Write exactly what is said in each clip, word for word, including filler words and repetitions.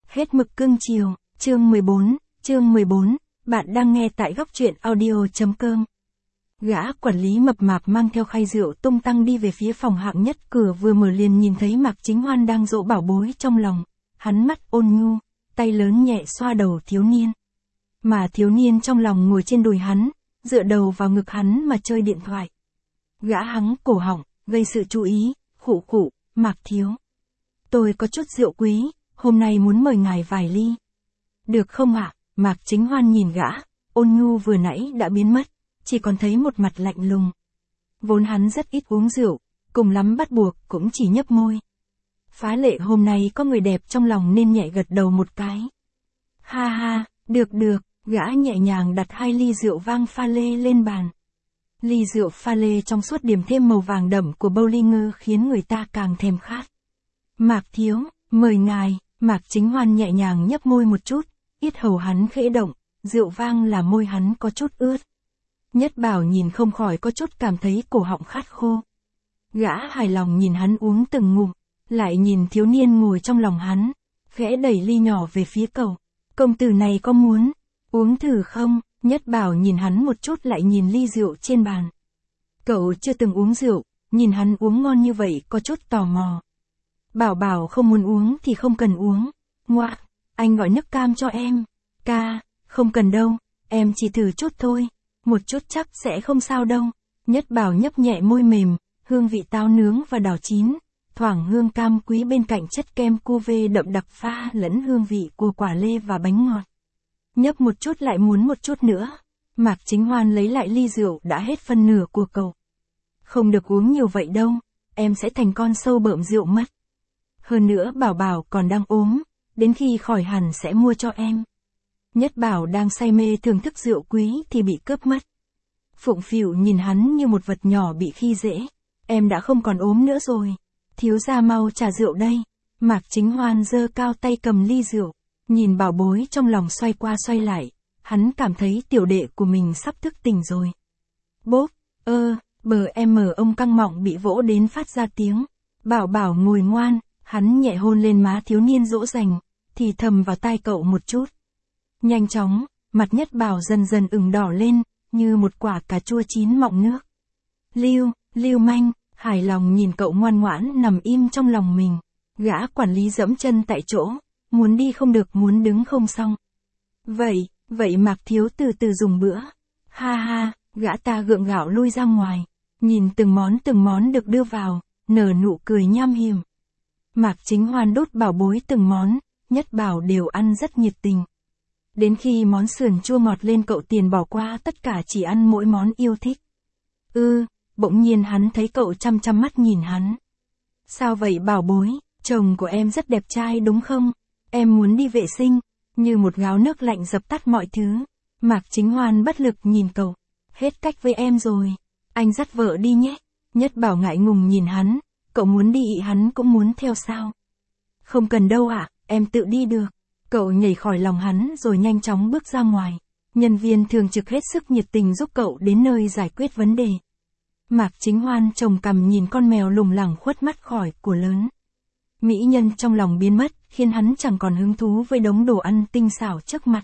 Hết mực cưng chiều, chương mười bốn, chương mười bốn, bạn đang nghe tại góc truyện audio.com. Gã quản lý mập mạp mang theo khay rượu tung tăng đi về phía phòng hạng nhất, cửa vừa mở liền nhìn thấy Mạc Chính Hoan đang dỗ bảo bối trong lòng, hắn mắt ôn nhu, tay lớn nhẹ xoa đầu thiếu niên. Mà thiếu niên trong lòng ngồi trên đùi hắn, dựa đầu vào ngực hắn mà chơi điện thoại. Gã hắng cổ họng, gây sự chú ý, khụ khụ, Mạc thiếu. Tôi có chút rượu quý, hôm nay muốn mời ngài vài ly. Được không ạ? Mạc Chính Hoan nhìn gã, ôn nhu vừa nãy đã biến mất, chỉ còn thấy một mặt lạnh lùng. Vốn hắn rất ít uống rượu, cùng lắm bắt buộc cũng chỉ nhấp môi. Phá lệ hôm nay có người đẹp trong lòng nên nhẹ gật đầu một cái. Ha ha, được được, gã nhẹ nhàng đặt hai ly rượu vang pha lê lên bàn. Ly rượu pha lê trong suốt điểm thêm màu vàng đậm của Bollinger khiến người ta càng thèm khát. Mạc thiếu, mời ngài. Mạc Chính Hoan nhẹ nhàng nhấp môi một chút, yết hầu hắn khẽ động, rượu vang là môi hắn có chút ướt. Nhất Bảo nhìn không khỏi có chút cảm thấy cổ họng khát khô. Gã hài lòng nhìn hắn uống từng ngụm, lại nhìn thiếu niên ngồi trong lòng hắn, khẽ đẩy ly nhỏ về phía cậu. Công tử này có muốn uống thử không? Nhất Bảo nhìn hắn một chút lại nhìn ly rượu trên bàn. Cậu chưa từng uống rượu, nhìn hắn uống ngon như vậy có chút tò mò. Bảo bảo không muốn uống thì không cần uống. Ngoạ, anh gọi nước cam cho em. Ca, không cần đâu, em chỉ thử chút thôi. Một chút chắc sẽ không sao đâu. Nhất Bảo nhấp nhẹ môi mềm, hương vị táo nướng và đào chín, thoảng hương cam quý bên cạnh chất kem cuvée đậm đặc pha lẫn hương vị của quả lê và bánh ngọt. Nhấp một chút lại muốn một chút nữa. Mạc Chính Hoan lấy lại ly rượu đã hết phân nửa của cậu. Không được uống nhiều vậy đâu, em sẽ thành con sâu bợm rượu mất. Hơn nữa Bảo Bảo còn đang ốm, đến khi khỏi hẳn sẽ mua cho em. Nhất Bảo đang say mê thưởng thức rượu quý thì bị cướp mất. Phụng phịu nhìn hắn như một vật nhỏ bị khi dễ. Em đã không còn ốm nữa rồi. Thiếu gia mau trả rượu đây. Mạc Chính Hoan giơ cao tay cầm ly rượu, nhìn bảo bối trong lòng xoay qua xoay lại. Hắn cảm thấy tiểu đệ của mình sắp thức tỉnh rồi. Bốp, ơ, bờ em mở ông căng mọng bị vỗ đến phát ra tiếng. Bảo Bảo ngồi ngoan. Hắn nhẹ hôn lên má thiếu niên dỗ dành, thì thầm vào tai cậu một chút. Nhanh chóng, mặt Nhất Bảo dần dần ửng đỏ lên, như một quả cà chua chín mọng nước. Lưu, Lưu manh, hài lòng nhìn cậu ngoan ngoãn nằm im trong lòng mình. Gã quản lý giẫm chân tại chỗ, muốn đi không được muốn đứng không xong. Vậy, vậy Mạc thiếu từ từ dùng bữa. Ha ha, gã ta gượng gạo lui ra ngoài, nhìn từng món từng món được đưa vào, nở nụ cười nham hiểm. Mạc Chính Hoan đốt bảo bối từng món, Nhất Bảo đều ăn rất nhiệt tình. Đến khi món sườn chua ngọt lên cậu tiền bỏ qua tất cả chỉ ăn mỗi món yêu thích. Ư, ừ, bỗng nhiên hắn thấy cậu chăm chăm mắt nhìn hắn. Sao vậy bảo bối, chồng của em rất đẹp trai đúng không? Em muốn đi vệ sinh, như một gáo nước lạnh dập tắt mọi thứ. Mạc Chính Hoan bất lực nhìn cậu. Hết cách với em rồi, anh dắt vợ đi nhé. Nhất Bảo ngại ngùng nhìn hắn. Cậu muốn đi hắn cũng muốn theo sao? Không cần đâu ạ, à, em tự đi được. Cậu nhảy khỏi lòng hắn rồi nhanh chóng bước ra ngoài. Nhân viên thường trực hết sức nhiệt tình giúp cậu đến nơi giải quyết vấn đề. Mạc Chính Hoan trồng cằm nhìn con mèo lủng lẳng khuất mắt khỏi của lớn. Mỹ nhân trong lòng biến mất, khiến hắn chẳng còn hứng thú với đống đồ ăn tinh xảo trước mặt.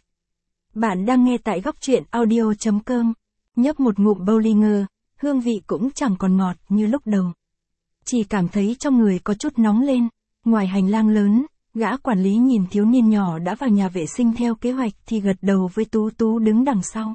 Bạn đang nghe tại góc truyện audio.com. Nhấp một ngụm Bollinger, hương vị cũng chẳng còn ngọt như lúc đầu. Chỉ cảm thấy trong người có chút nóng lên. Ngoài hành lang lớn, gã quản lý nhìn thiếu niên nhỏ đã vào nhà vệ sinh theo kế hoạch thì gật đầu với Tú Tú đứng đằng sau.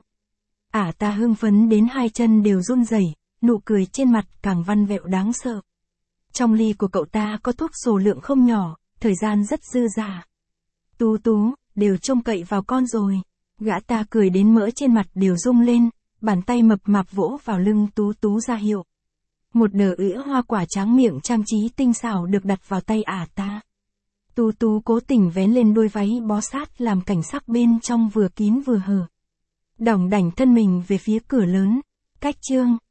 Ả à ta hưng phấn đến hai chân đều run rẩy, nụ cười trên mặt càng văn vẹo đáng sợ. Trong ly của cậu ta có thuốc số lượng không nhỏ, thời gian rất dư dả. Tú Tú, đều trông cậy vào con rồi. Gã ta cười đến mỡ trên mặt đều rung lên, bàn tay mập mạp vỗ vào lưng Tú Tú ra hiệu. Một nở ữa hoa quả tráng miệng trang trí tinh xảo được đặt vào tay ả ta. Tú Tú cố tình vén lên đôi váy bó sát làm cảnh sắc bên trong vừa kín vừa hở. Đỏng đảnh thân mình về phía cửa lớn. Cách chương.